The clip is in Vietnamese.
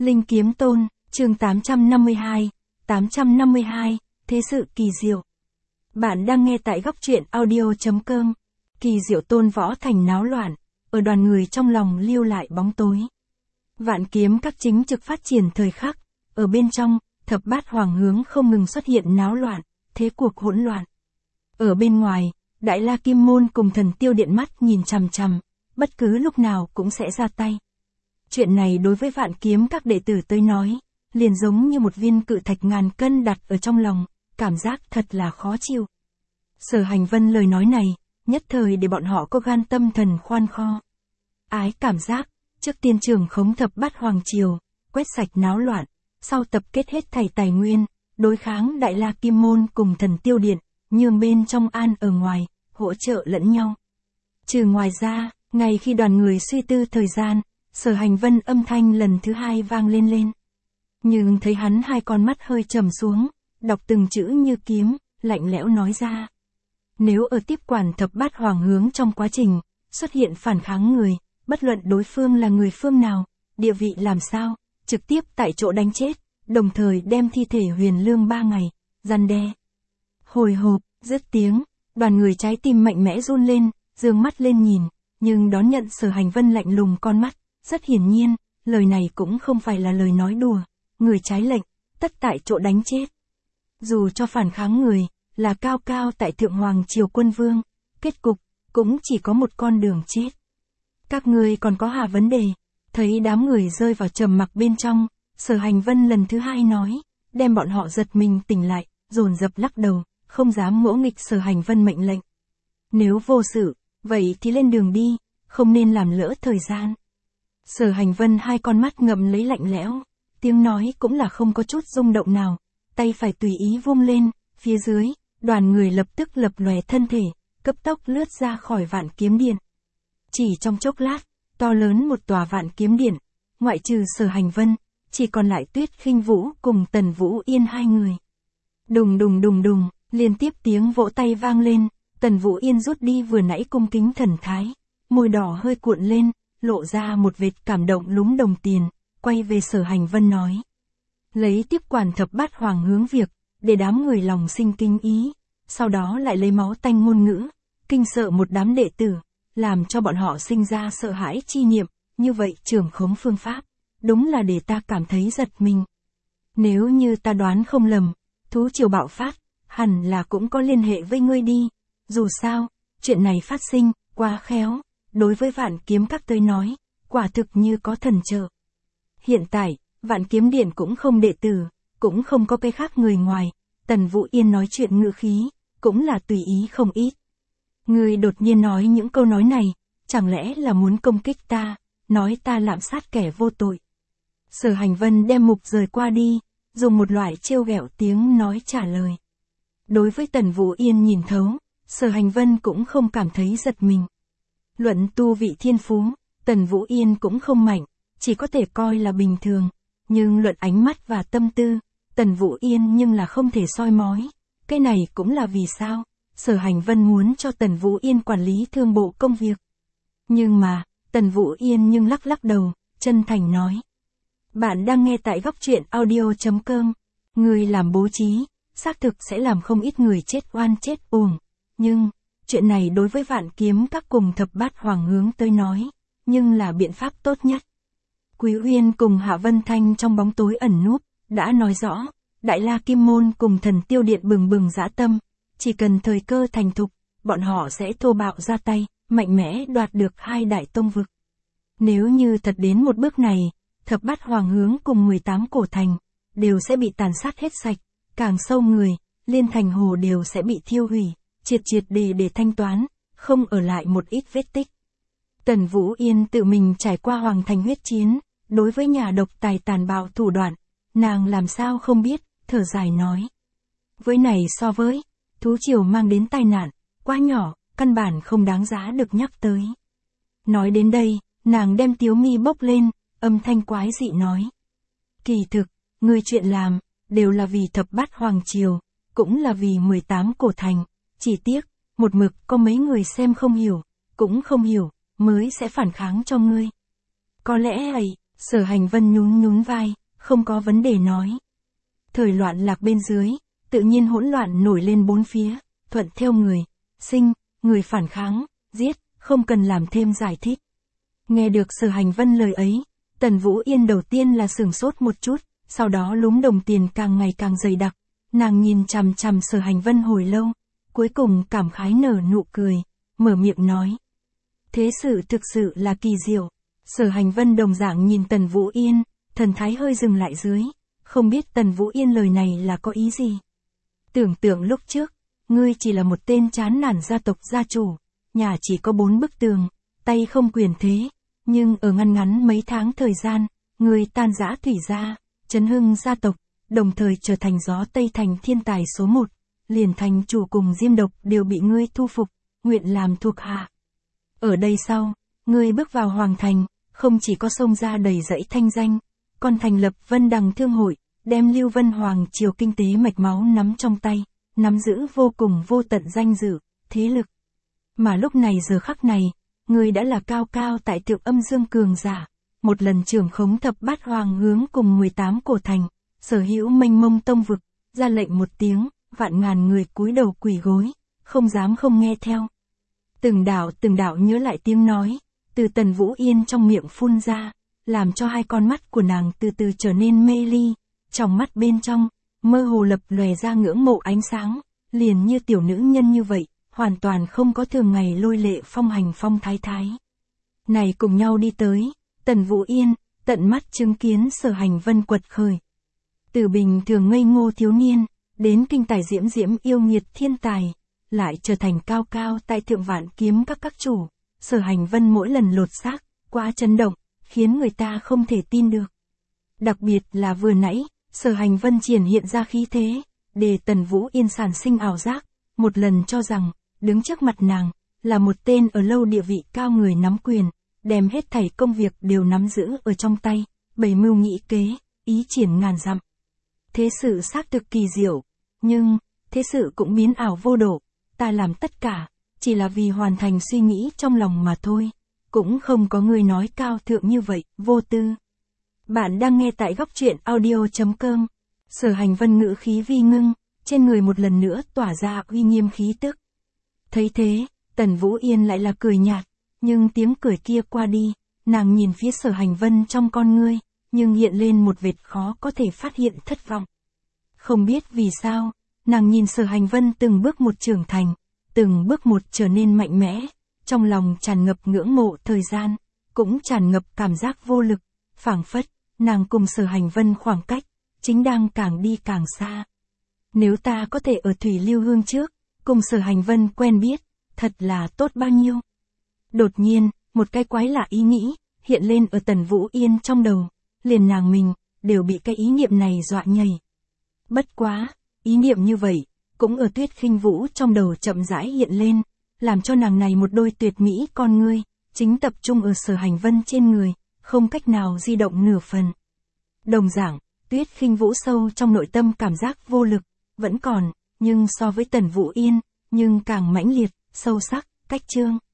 Linh Kiếm Tôn, chương 852, Thế sự kỳ diệu. Bạn đang nghe tại góc truyện audio.com. Kỳ diệu tôn võ thành náo loạn, ở đoàn người trong lòng lưu lại bóng tối. Vạn kiếm các chính trực phát triển thời khắc, ở bên trong, thập bát hoàng hướng không ngừng xuất hiện náo loạn, thế cuộc hỗn loạn. Ở bên ngoài, Đại La Kim Môn cùng Thần Tiêu Điện mắt nhìn chằm chằm, bất cứ lúc nào cũng sẽ ra tay. Chuyện này đối với vạn kiếm các đệ tử tới nói, liền giống như một viên cự thạch ngàn cân đặt ở trong lòng, cảm giác thật là khó chịu. Sở Hành Vân lời nói này, nhất thời để bọn họ có gan tâm thần khoan kho. Ái cảm giác, trước tiên trưởng khống thập bát hoàng triều, quét sạch náo loạn, sau tập kết hết thảy tài nguyên, đối kháng Đại La Kim Môn cùng Thần Tiêu Điện, nhường bên trong an ở ngoài, hỗ trợ lẫn nhau. Trừ ngoài ra, ngay khi đoàn người suy tư thời gian, Sở Hành Vân âm thanh lần thứ hai vang lên. Nhưng thấy hắn hai con mắt hơi trầm xuống, đọc từng chữ như kiếm, lạnh lẽo nói ra. Nếu ở tiếp quản thập bát hoàng hướng trong quá trình, xuất hiện phản kháng người, bất luận đối phương là người phương nào, địa vị làm sao, trực tiếp tại chỗ đánh chết, đồng thời đem thi thể Huyền Lương 3 ngày, răn đe. Hồi hộp, dứt tiếng, đoàn người trái tim mạnh mẽ run lên, dương mắt lên nhìn, nhưng đón nhận Sở Hành Vân lạnh lùng con mắt, rất hiển nhiên, lời này cũng không phải là lời nói đùa, người trái lệnh, tất tại chỗ đánh chết. Dù cho phản kháng người, là cao cao tại Thượng Hoàng Triều Quân Vương, kết cục, cũng chỉ có một con đường chết. Các ngươi còn có hà vấn đề, thấy đám người rơi vào trầm mặc bên trong, Sở Hành Vân lần thứ hai nói, đem bọn họ giật mình tỉnh lại, dồn dập lắc đầu, không dám ngỗ nghịch Sở Hành Vân mệnh lệnh. Nếu vô sự, vậy thì lên đường đi, không nên làm lỡ thời gian. Sở Hành Vân hai con mắt ngậm lấy lạnh lẽo, tiếng nói cũng là không có chút rung động nào, tay phải tùy ý vung lên, phía dưới, đoàn người lập tức lập lòe thân thể, cấp tốc lướt ra khỏi Vạn Kiếm Điện. Chỉ trong chốc lát, to lớn một tòa Vạn Kiếm Điện, ngoại trừ Sở Hành Vân, chỉ còn lại Tuyết Khinh Vũ cùng Tần Vũ Yên hai người. Đùng đùng đùng đùng, liên tiếp tiếng vỗ tay vang lên, Tần Vũ Yên rút đi vừa nãy cung kính thần thái, môi đỏ hơi cuộn lên, lộ ra một vệt cảm động lúng đồng tiền, quay về Sở Hành Vân nói. Lấy tiếp quản thập bát hoàng hướng việc, để đám người lòng sinh kinh ý, sau đó lại lấy máu tanh ngôn ngữ, kinh sợ một đám đệ tử, làm cho bọn họ sinh ra sợ hãi chi niệm, như vậy trưởng khống phương pháp, đúng là để ta cảm thấy giật mình. Nếu như ta đoán không lầm, thú triều bạo phát, hẳn là cũng có liên hệ với ngươi đi, dù sao, chuyện này phát sinh, quá khéo, đối với Vạn Kiếm các tới nói, quả thực như có thần trợ. Hiện tại, Vạn Kiếm Điện cũng không đệ tử, cũng không có cái khác người ngoài, Tần Vũ Yên nói chuyện ngữ khí, cũng là tùy ý không ít. Ngươi đột nhiên nói những câu nói này, chẳng lẽ là muốn công kích ta, nói ta lạm sát kẻ vô tội. Sở Hành Vân đem mục rời qua đi, dùng một loại trêu ghẹo tiếng nói trả lời. Đối với Tần Vũ Yên nhìn thấu, Sở Hành Vân cũng không cảm thấy giật mình. Luận tu vị thiên phú, Tần Vũ Yên cũng không mạnh, chỉ có thể coi là bình thường, nhưng luận ánh mắt và tâm tư, Tần Vũ Yên nhưng là không thể soi mói. Cái này cũng là vì sao, Sở Hành Vân muốn cho Tần Vũ Yên quản lý thương bộ công việc. Nhưng mà, Tần Vũ Yên nhưng lắc đầu, chân thành nói. Bạn đang nghe tại góc truyện audio.com, người làm bố trí, xác thực sẽ làm không ít người chết oan chết uổng, nhưng, chuyện này đối với Vạn Kiếm các cùng thập bát hoàng hướng tới nói, nhưng là biện pháp tốt nhất. Quý Uyên cùng Hạ Vân Thanh trong bóng tối ẩn núp, đã nói rõ, Đại La Kim Môn cùng Thần Tiêu Điện bừng bừng dã tâm, chỉ cần thời cơ thành thục, bọn họ sẽ thô bạo ra tay, mạnh mẽ đoạt được hai đại tông vực. Nếu như thật đến một bước này, thập bát hoàng hướng cùng 18 cổ thành, đều sẽ bị tàn sát hết sạch, càng sâu người, liên thành hồ đều sẽ bị thiêu hủy, triệt để thanh toán, không ở lại một ít vết tích. Tần Vũ Yên tự mình trải qua hoàng thành huyết chiến, đối với nhà độc tài tàn bạo thủ đoạn, nàng làm sao không biết, thở dài nói. Với này so với, thú triều mang đến tai nạn, quá nhỏ, căn bản không đáng giá được nhắc tới. Nói đến đây, nàng đem tiếu mi bốc lên, âm thanh quái dị nói. Kỳ thực, ngươi chuyện làm, đều là vì thập bát hoàng triều, cũng là vì 18 cổ thành, chỉ tiếc, một mực có mấy người xem không hiểu, cũng không hiểu, mới sẽ phản kháng cho ngươi. Có lẽ ấy, Sở Hành Vân nhún nhún vai, không có vấn đề nói. Thời loạn lạc bên dưới, tự nhiên hỗn loạn nổi lên bốn phía, thuận theo người, sinh, người phản kháng, giết, không cần làm thêm giải thích. Nghe được Sở Hành Vân lời ấy, Tần Vũ Yên đầu tiên là sửng sốt một chút, sau đó lúm đồng tiền càng ngày càng dày đặc, nàng nhìn chằm chằm Sở Hành Vân hồi lâu, cuối cùng cảm khái nở nụ cười, mở miệng nói. Thế sự thực sự là kỳ diệu. Sở Hành Vân đồng dạng nhìn Tần Vũ Yên, thần thái hơi dừng lại dưới, không biết Tần Vũ Yên lời này là có ý gì. Tưởng tượng lúc trước, ngươi chỉ là một tên chán nản gia tộc gia chủ, nhà chỉ có 4 bức tường, tay không quyền thế, nhưng ở ngăn ngắn mấy tháng thời gian, ngươi tan rã thủy gia, chấn hưng gia tộc, đồng thời trở thành gió Tây Thành thiên tài số 1, liền thành chủ cùng Diêm Độc đều bị ngươi thu phục, nguyện làm thuộc hạ. Ở đây sau, ngươi bước vào hoàng thành, không chỉ có xông ra đầy dẫy thanh danh, còn thành lập Vân Đằng Thương hội, đem Lưu Vân Hoàng triều kinh tế mạch máu nắm trong tay, nắm giữ vô cùng vô tận danh dự, thế lực. Mà lúc này giờ khắc này, ngươi đã là cao cao tại thượng âm dương cường giả, một lần trưởng khống thập bát hoàng hướng cùng 18 cổ thành, sở hữu mênh mông tông vực, ra lệnh một tiếng, vạn ngàn người cúi đầu quỳ gối, không dám không nghe theo. Từng đạo nhớ lại tiếng nói, từ Tần Vũ Yên trong miệng phun ra, làm cho hai con mắt của nàng từ từ trở nên mê ly, trong mắt bên trong, mơ hồ lập lòe ra ngưỡng mộ ánh sáng, liền như tiểu nữ nhân như vậy, hoàn toàn không có thường ngày lôi lệ phong hành phong thái thái. Này cùng nhau đi tới, Tần Vũ Yên, tận mắt chứng kiến Sở Hành Vân quật khởi. Từ bình thường ngây ngô thiếu niên, đến kinh tài diễm diễm yêu nghiệt thiên tài, lại trở thành cao cao tại thượng vạn kiếm các chủ. Sở Hành Vân mỗi lần lột xác, quá chấn động, khiến người ta không thể tin được. Đặc biệt là vừa nãy, Sở Hành Vân triển hiện ra khí thế, để Tần Vũ Yên sản sinh ảo giác, một lần cho rằng, đứng trước mặt nàng, là một tên ở lâu địa vị cao người nắm quyền, đem hết thảy công việc đều nắm giữ ở trong tay, bày mưu nghĩ kế, ý triển ngàn dặm. Thế sự xác thực kỳ diệu, nhưng, thế sự cũng biến ảo vô độ, ta làm tất cả, chỉ là vì hoàn thành suy nghĩ trong lòng mà thôi, cũng không có người nói cao thượng như vậy, vô tư. Bạn đang nghe tại góc truyện audio.com. Sở Hành Vân ngữ khí vi ngưng, trên người một lần nữa tỏa ra uy nghiêm khí tức. Thấy thế, Tần Vũ Yên lại là cười nhạt, nhưng tiếng cười kia qua đi, nàng nhìn phía Sở Hành Vân trong con ngươi, nhưng hiện lên một vệt khó có thể phát hiện thất vọng. Không biết vì sao, nàng nhìn Sở Hành Vân từng bước một trưởng thành, từng bước một trở nên mạnh mẽ, trong lòng tràn ngập ngưỡng mộ thời gian, cũng tràn ngập cảm giác vô lực, phảng phất, nàng cùng Sở Hành Vân khoảng cách, chính đang càng đi càng xa. Nếu ta có thể ở Thủy Lưu Hương trước, cùng Sở Hành Vân quen biết, thật là tốt bao nhiêu. Đột nhiên, một cái quái lạ ý nghĩ, hiện lên ở Tần Vũ Yên trong đầu, liền nàng mình, đều bị cái ý niệm này dọa nhảy. Bất quá, ý niệm như vậy, cũng ở Tuyết Khinh Vũ trong đầu chậm rãi hiện lên, làm cho nàng này một đôi tuyệt mỹ con ngươi, chính tập trung ở Sở Hành Vân trên người, không cách nào di động nửa phần. Đồng dạng, Tuyết Khinh Vũ sâu trong nội tâm cảm giác vô lực, vẫn còn, nhưng so với Tần Vũ Yên, nhưng càng mãnh liệt, sâu sắc, cách trương.